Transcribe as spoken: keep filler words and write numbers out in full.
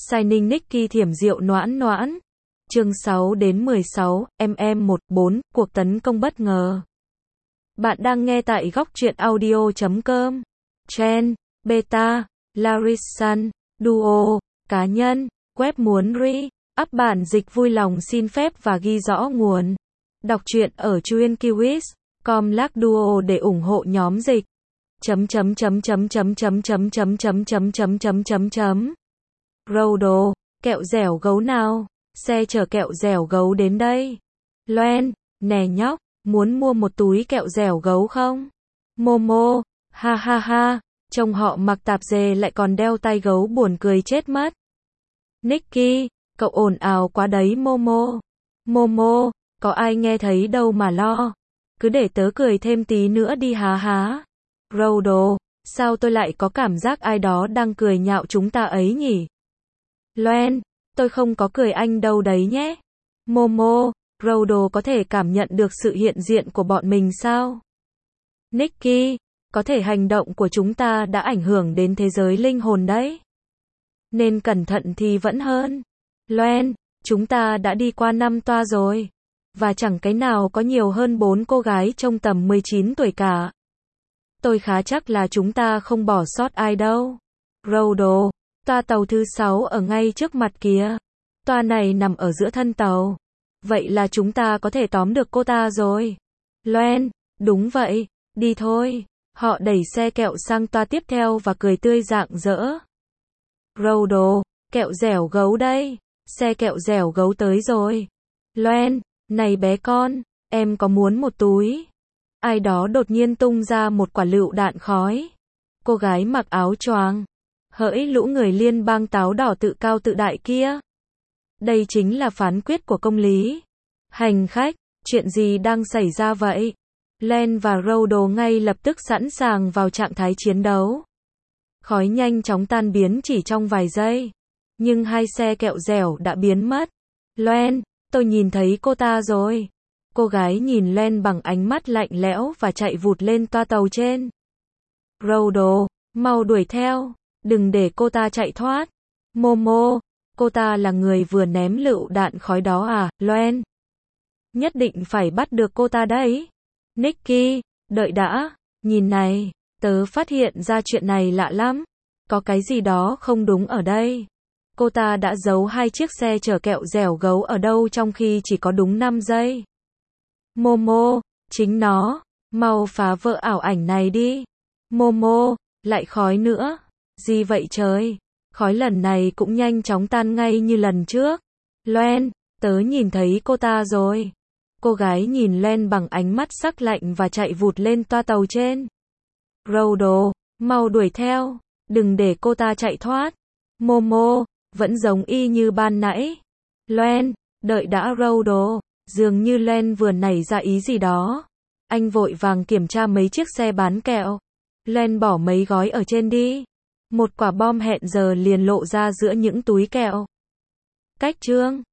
Signing Nicky thiểm rượu noãn noãn. Chương sáu đến mười sáu, em em một bốn, cuộc tấn công bất ngờ. Bạn đang nghe tại góc truyện audio chấm com. Trend, Beta, Larisan, Duo, cá nhân, web muốn re-up bản dịch vui lòng xin phép và ghi rõ nguồn. Đọc truyện ở truyenkiwis chấm com slash duo để ủng hộ nhóm dịch. Chấm chấm chấm chấm chấm chấm chấm chấm chấm chấm chấm chấm chấm chấm. Rodo, kẹo dẻo gấu nào? Xe chở kẹo dẻo gấu đến đây. Loen, nè nhóc, muốn mua một túi kẹo dẻo gấu không? Momo, ha ha ha, trông họ mặc tạp dề lại còn đeo tai gấu buồn cười chết mất. Nicky, cậu ồn ào quá đấy Momo. Momo, có ai nghe thấy đâu mà lo. Cứ để tớ cười thêm tí nữa đi há há. Rodo, sao tôi lại có cảm giác ai đó đang cười nhạo chúng ta ấy nhỉ? Loen, tôi không có cười anh đâu đấy nhé. Momo, Rodo có thể cảm nhận được sự hiện diện của bọn mình sao? Nicky, có thể hành động của chúng ta đã ảnh hưởng đến thế giới linh hồn đấy. Nên cẩn thận thì vẫn hơn. Loen, chúng ta đã đi qua năm toa rồi. Và chẳng cái nào có nhiều hơn bốn cô gái trong tầm mười chín tuổi cả. Tôi khá chắc là chúng ta không bỏ sót ai đâu. Rodo, toa tàu thứ sáu ở ngay trước mặt kìa. Toa này nằm ở giữa thân tàu. Vậy là chúng ta có thể tóm được cô ta rồi. Loen, đúng vậy, đi thôi. Họ đẩy xe kẹo sang toa tiếp theo và cười tươi rạng rỡ. Rodo, kẹo dẻo gấu đây. Xe kẹo dẻo gấu tới rồi. Loen, này bé con, em có muốn một túi? Ai đó đột nhiên tung ra một quả lựu đạn khói. Cô gái mặc áo choàng. Hỡi lũ người liên bang táo đỏ tự cao tự đại kia. Đây chính là phán quyết của công lý. Hành khách, chuyện gì đang xảy ra vậy? Len và Rodo ngay lập tức sẵn sàng vào trạng thái chiến đấu. Khói nhanh chóng tan biến chỉ trong vài giây. Nhưng hai xe kẹo dẻo đã biến mất. Len, tôi nhìn thấy cô ta rồi. Cô gái nhìn Len bằng ánh mắt lạnh lẽo và chạy vụt lên toa tàu trên. Rodo, mau đuổi theo. Đừng để cô ta chạy thoát. Momo, cô ta là người vừa ném lựu đạn khói đó à, Loen? Nhất định phải bắt được cô ta đấy. Nicky, đợi đã. Nhìn này, tớ phát hiện ra chuyện này lạ lắm. Có cái gì đó không đúng ở đây. Cô ta đã giấu hai chiếc xe chở kẹo dẻo gấu ở đâu trong khi chỉ có đúng năm giây. Momo, chính nó. Mau phá vỡ ảo ảnh này đi. Momo, lại khói nữa. Gì vậy trời? Khói lần này cũng nhanh chóng tan ngay như lần trước. Loen, tớ nhìn thấy cô ta rồi. Cô gái nhìn Len bằng ánh mắt sắc lạnh và chạy vụt lên toa tàu trên. Rodo, mau đuổi theo. Đừng để cô ta chạy thoát. Momo, vẫn giống y như ban nãy. Loen, đợi đã Rodo. Dường như Len vừa nảy ra ý gì đó. Anh vội vàng kiểm tra mấy chiếc xe bán kẹo. Len bỏ mấy gói ở trên đi. Một quả bom hẹn giờ liền lộ ra giữa những túi kẹo. Cách chương